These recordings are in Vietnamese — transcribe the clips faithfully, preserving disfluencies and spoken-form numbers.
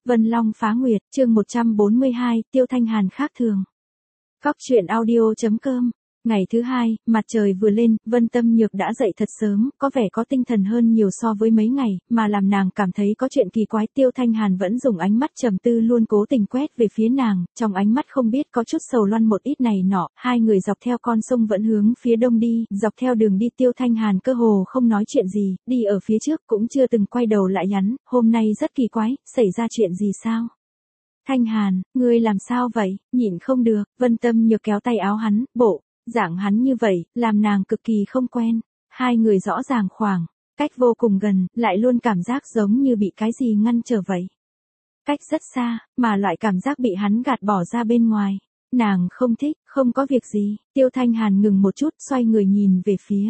Vân Long phá nguyệt, chương một trăm bốn mươi hai, Tiêu Thanh Hàn khác thường. Cóc truyện audio chấm com. Ngày thứ hai, mặt trời vừa lên, Vân Tâm Nhược đã dậy thật sớm, có vẻ có tinh thần hơn nhiều so với mấy ngày, mà làm nàng cảm thấy có chuyện kỳ quái. Tiêu Thanh Hàn vẫn dùng ánh mắt trầm tư luôn cố tình quét về phía nàng, trong ánh mắt không biết có chút sầu loăn một ít này nọ. Hai người dọc theo con sông vẫn hướng phía đông đi, dọc theo đường đi Tiêu Thanh Hàn cơ hồ không nói chuyện gì, đi ở phía trước cũng chưa từng quay đầu lại nhắn, hôm nay rất kỳ quái, xảy ra chuyện gì sao? Thanh Hàn, ngươi làm sao vậy? Nhịn không được, Vân Tâm Nhược kéo tay áo hắn, bộ dạng hắn như vậy, làm nàng cực kỳ không quen. Hai người rõ ràng khoảng cách vô cùng gần, lại luôn cảm giác giống như bị cái gì ngăn trở vậy. Cách rất xa, mà loại cảm giác bị hắn gạt bỏ ra bên ngoài. Nàng không thích, không có việc gì. Tiêu Thanh Hàn ngừng một chút, xoay người nhìn về phía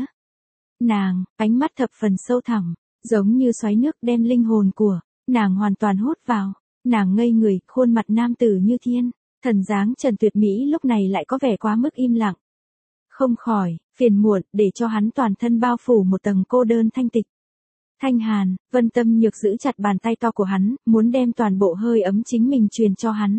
nàng, ánh mắt thập phần sâu thẳm, giống như xoáy nước đem linh hồn của nàng hoàn toàn hút vào. Nàng ngây người, khuôn mặt nam tử như thiên, thần dáng Trần Tuyệt Mỹ lúc này lại có vẻ quá mức im lặng. Không khỏi phiền muộn, để cho hắn toàn thân bao phủ một tầng cô đơn thanh tịch. Thanh Hàn, Vân Tâm Nhược giữ chặt bàn tay to của hắn, muốn đem toàn bộ hơi ấm chính mình truyền cho hắn.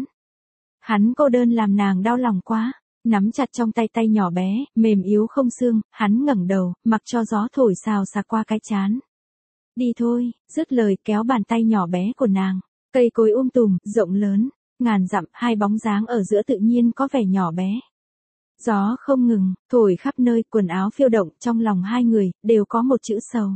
Hắn cô đơn làm nàng đau lòng quá, nắm chặt trong tay tay nhỏ bé, mềm yếu không xương, hắn ngẩng đầu, mặc cho gió thổi xào xạc qua cái trán. Đi thôi, dứt lời kéo bàn tay nhỏ bé của nàng. Cây cối um tùm, rộng lớn, ngàn dặm, hai bóng dáng ở giữa tự nhiên có vẻ nhỏ bé. Gió không ngừng, thổi khắp nơi, quần áo phiêu động, trong lòng hai người, đều có một chữ sầu.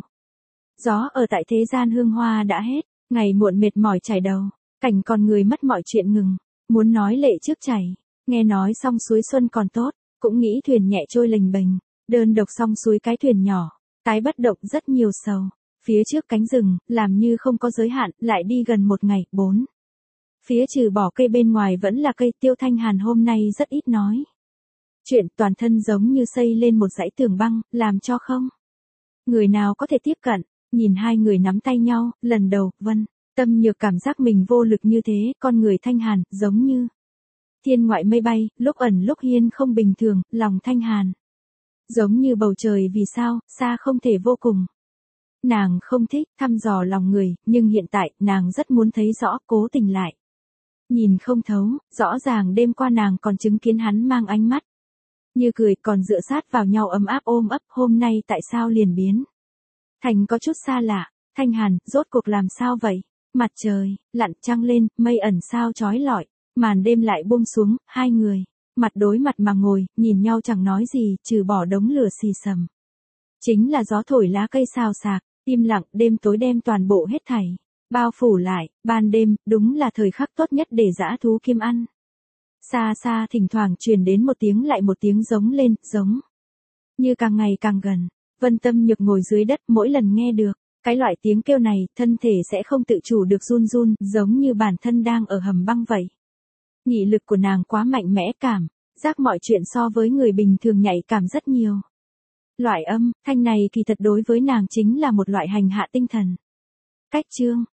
Gió ở tại thế gian hương hoa đã hết, ngày muộn mệt mỏi chảy đầu, cảnh con người mất mọi chuyện ngừng, muốn nói lệ trước chảy, nghe nói xong suối xuân còn tốt, cũng nghĩ thuyền nhẹ trôi lềnh bềnh, đơn độc xong suối cái thuyền nhỏ, tái bất động rất nhiều sầu. Phía trước cánh rừng, làm như không có giới hạn, lại đi gần một ngày, bốn. Phía trừ bỏ cây bên ngoài vẫn là cây. Tiêu Thanh Hàn hôm nay rất ít nói chuyện, toàn thân giống như xây lên một dãy tường băng, làm cho không người nào có thể tiếp cận. Nhìn hai người nắm tay nhau, lần đầu, Vân Tâm Nhược cảm giác mình vô lực như thế, con người Thanh Hàn, giống như thiên ngoại mây bay, lúc ẩn lúc hiên không bình thường, lòng Thanh Hàn giống như bầu trời vì sao, xa không thể vô cùng. Nàng không thích thăm dò lòng người, nhưng hiện tại, nàng rất muốn thấy rõ, cố tình lại nhìn không thấu, rõ ràng đêm qua nàng còn chứng kiến hắn mang ánh mắt như cười, còn dựa sát vào nhau ấm áp ôm ấp, hôm nay tại sao liền biến thành có chút xa lạ. Thanh Hàn, rốt cuộc làm sao vậy? Mặt trời lặn, trăng lên, mây ẩn sao chói lọi, màn đêm lại buông xuống, hai người mặt đối mặt mà ngồi, nhìn nhau chẳng nói gì, trừ bỏ đống lửa xì xầm. Chính là gió thổi lá cây xào xạc, im lặng, đêm tối đem toàn bộ hết thảy bao phủ lại. Ban đêm, đúng là thời khắc tốt nhất để dã thú kim ăn. Xa xa thỉnh thoảng truyền đến một tiếng lại một tiếng giống lên, giống như càng ngày càng gần. Vân Tâm Nhược ngồi dưới đất, mỗi lần nghe được cái loại tiếng kêu này, thân thể sẽ không tự chủ được run run, giống như bản thân đang ở hầm băng vậy. Nhị lực của nàng quá mạnh mẽ, cảm giác mọi chuyện so với người bình thường nhạy cảm rất nhiều. Loại âm thanh này kỳ thật đối với nàng chính là một loại hành hạ tinh thần. Cách chương